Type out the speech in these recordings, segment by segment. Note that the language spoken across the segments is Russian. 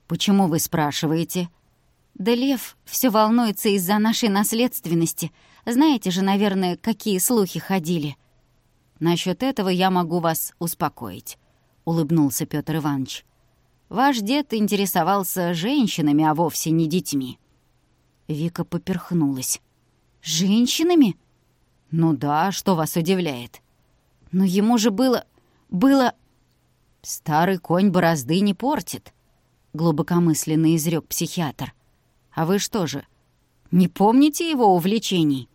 «Почему вы спрашиваете?» «Да Лев все волнуется из-за нашей наследственности. Знаете же, наверное, какие слухи ходили». «Насчёт этого я могу вас успокоить», — улыбнулся Пётр Иванович. «Ваш дед интересовался женщинами, а вовсе не детьми». Вика поперхнулась. «Женщинами?» «Ну да, что вас удивляет?» «Но ему же было... «Старый конь борозды не портит», — глубокомысленно изрёк психиатр. «А вы что же, не помните его увлечений?»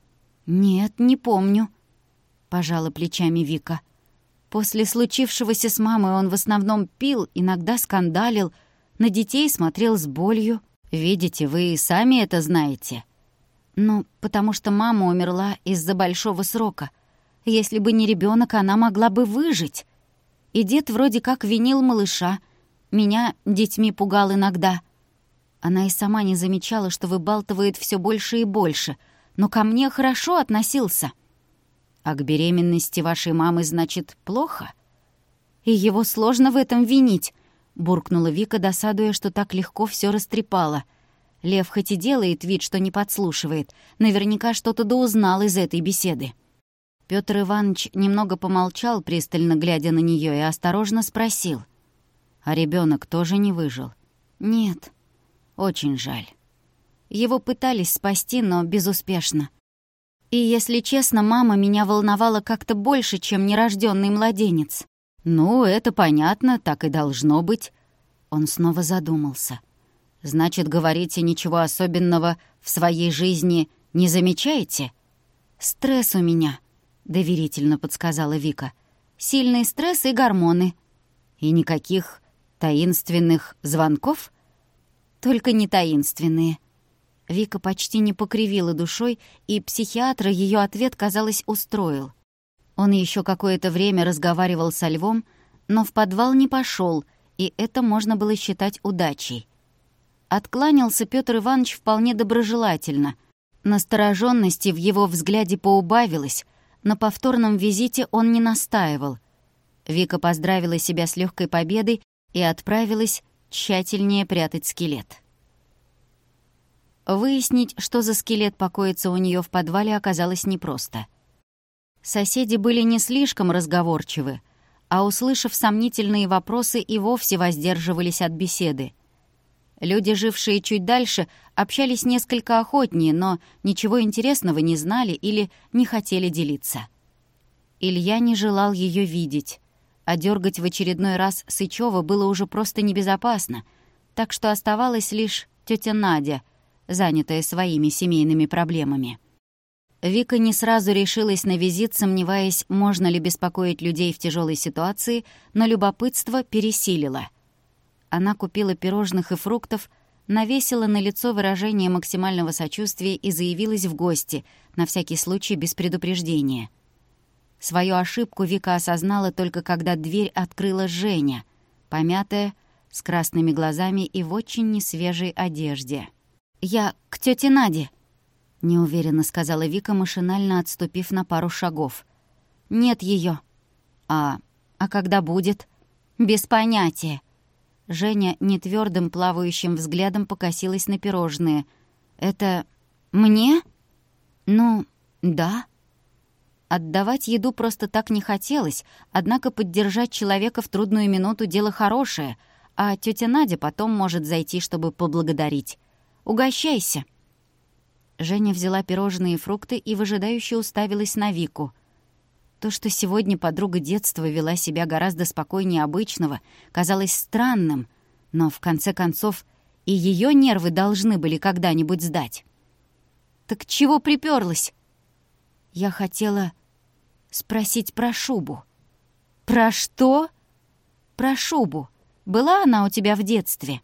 «Нет, не помню», — пожала плечами Вика. «После случившегося с мамой он в основном пил, иногда скандалил, на детей смотрел с болью». «Видите, вы и сами это знаете». «Ну, потому что мама умерла из-за большого срока. Если бы не ребёнок, она могла бы выжить. И дед вроде как винил малыша. Меня детьми пугал иногда». Она и сама не замечала, что выбалтывает всё больше и больше, но ко мне хорошо относился. «А к беременности вашей мамы, значит, плохо?» «И его сложно в этом винить», — буркнула Вика, досадуя, что так легко всё растрепала. Лев хоть и делает вид, что не подслушивает, наверняка что-то доузнал из этой беседы. Пётр Иванович немного помолчал, пристально глядя на неё, и осторожно спросил. «А ребёнок тоже не выжил?» «Нет». «Очень жаль». Его пытались спасти, но безуспешно. И, если честно, мама меня волновала как-то больше, чем нерождённый младенец. «Ну, это понятно, так и должно быть». Он снова задумался. «Значит, говорите, ничего особенного в своей жизни не замечаете?» «Стресс у меня», — доверительно подсказала Вика. «Сильный стресс и гормоны». «И никаких таинственных звонков?» «Только не таинственные». Вика почти не покривила душой, и психиатра её ответ, казалось, устроил. Он ещё какое-то время разговаривал со Львом, но в подвал не пошёл, и это можно было считать удачей. Откланялся Пётр Иванович вполне доброжелательно. Настороженности в его взгляде поубавилось, на повторном визите он не настаивал. Вика поздравила себя с лёгкой победой и отправилась тщательнее прятать скелет. Выяснить, что за скелет покоится у неё в подвале, оказалось непросто. Соседи были не слишком разговорчивы, а, услышав сомнительные вопросы, и вовсе воздерживались от беседы. Люди, жившие чуть дальше, общались несколько охотнее, но ничего интересного не знали или не хотели делиться. Илья не желал её видеть, а дёргать в очередной раз Сычёва было уже просто небезопасно, так что оставалась лишь тётя Надя, занятая своими семейными проблемами. Вика не сразу решилась на визит, сомневаясь, можно ли беспокоить людей в тяжелой ситуации, но любопытство пересилило. Она купила пирожных и фруктов, навесила на лицо выражение максимального сочувствия и заявилась в гости, на всякий случай без предупреждения. Свою ошибку Вика осознала только когда дверь открыла Женя, помятая, с красными глазами и в очень несвежей одежде. «Я к тёте Наде», — неуверенно сказала Вика, машинально отступив на пару шагов. «Нет её». «А когда будет?» «Без понятия». Женя нетвёрдым плавающим взглядом покосилась на пирожные. «Это мне?» «Ну, да». Отдавать еду просто так не хотелось, однако поддержать человека в трудную минуту — дело хорошее, а тётя Надя потом может зайти, чтобы поблагодарить. «Угощайся». Женя взяла пирожные и фрукты и выжидающе уставилась на Вику. То, что сегодня подруга детства вела себя гораздо спокойнее обычного, казалось странным, но, в конце концов, и её нервы должны были когда-нибудь сдать. «Так чего припёрлась?» «Я хотела спросить про шубу». «Про что?» «Про шубу. Была она у тебя в детстве?»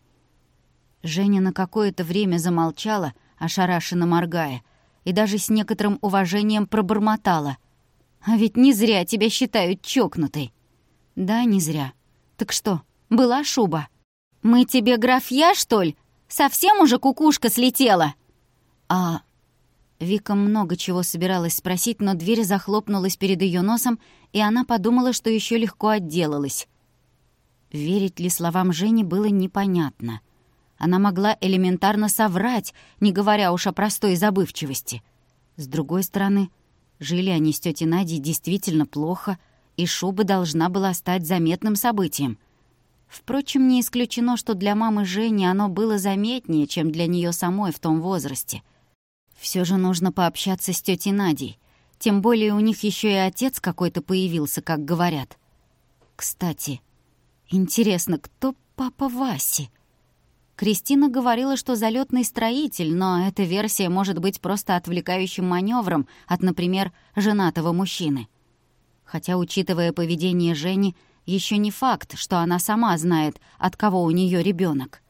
Женя на какое-то время замолчала, ошарашенно моргая, и даже с некоторым уважением пробормотала. «А ведь не зря тебя считают чокнутой». «Да, не зря. Так что, была шуба?» «Мы тебе графья, что ли? Совсем уже кукушка слетела?» «А...» Вика много чего собиралась спросить, но дверь захлопнулась перед её носом, и она подумала, что ещё легко отделалась. Верить ли словам Жени было непонятно. Она могла элементарно соврать, не говоря уж о простой забывчивости. С другой стороны, жили они с тётей Надей действительно плохо, и шуба должна была стать заметным событием. Впрочем, не исключено, что для мамы Жени оно было заметнее, чем для неё самой в том возрасте. Всё же нужно пообщаться с тётей Надей. Тем более у них ещё и отец какой-то появился, как говорят. Кстати, интересно, кто папа Васи? Кристина говорила, что залетный строитель, но эта версия может быть просто отвлекающим маневром от, например, женатого мужчины. Хотя, учитывая поведение Жени, еще не факт, что она сама знает, от кого у нее ребенок.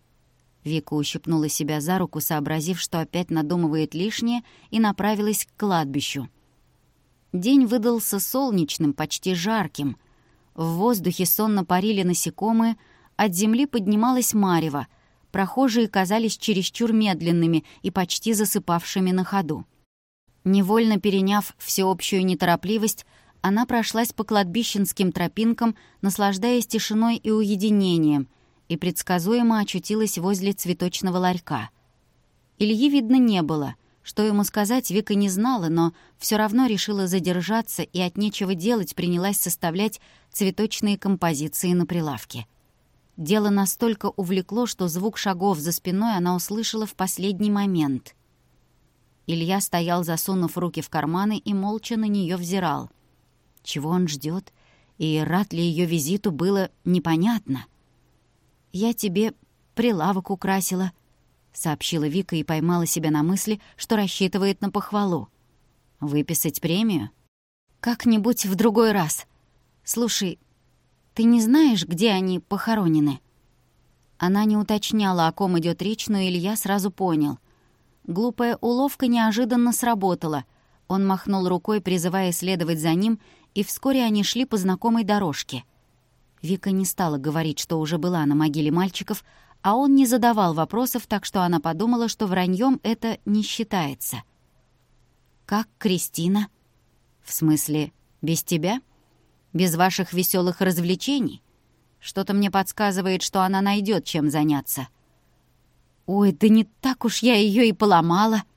Вика ущипнула себя за руку, сообразив, что опять надумывает лишнее, и направилась к кладбищу. День выдался солнечным, почти жарким. В воздухе сонно парили насекомые, от земли поднималась марево, прохожие казались чересчур медленными и почти засыпавшими на ходу. Невольно переняв всеобщую неторопливость, она прошлась по кладбищенским тропинкам, наслаждаясь тишиной и уединением, и предсказуемо очутилась возле цветочного ларька. Ильи видно не было. Что ему сказать, Вика не знала, но все равно решила задержаться и от нечего делать принялась составлять цветочные композиции на прилавке. Дело настолько увлекло, что звук шагов за спиной она услышала в последний момент. Илья стоял, засунув руки в карманы, и молча на нее взирал. Чего он ждет и рад ли ее визиту, было непонятно. «Я тебе прилавок украсила», — сообщила Вика и поймала себя на мысли, что рассчитывает на похвалу. «Выписать премию?» «Как-нибудь в другой раз. Слушай, ты не знаешь, где они похоронены?» Она не уточняла, о ком идет речь, но Илья сразу понял. Глупая уловка неожиданно сработала. Он махнул рукой, призывая следовать за ним, и вскоре они шли по знакомой дорожке. Вика не стала говорить, что уже была на могиле мальчиков, а он не задавал вопросов, так что она подумала, что враньем это не считается. «Как Кристина?» «В смысле, без тебя? Без ваших веселых развлечений? Что-то мне подсказывает, что она найдет чем заняться». «Ой, да не так уж я ее и поломала».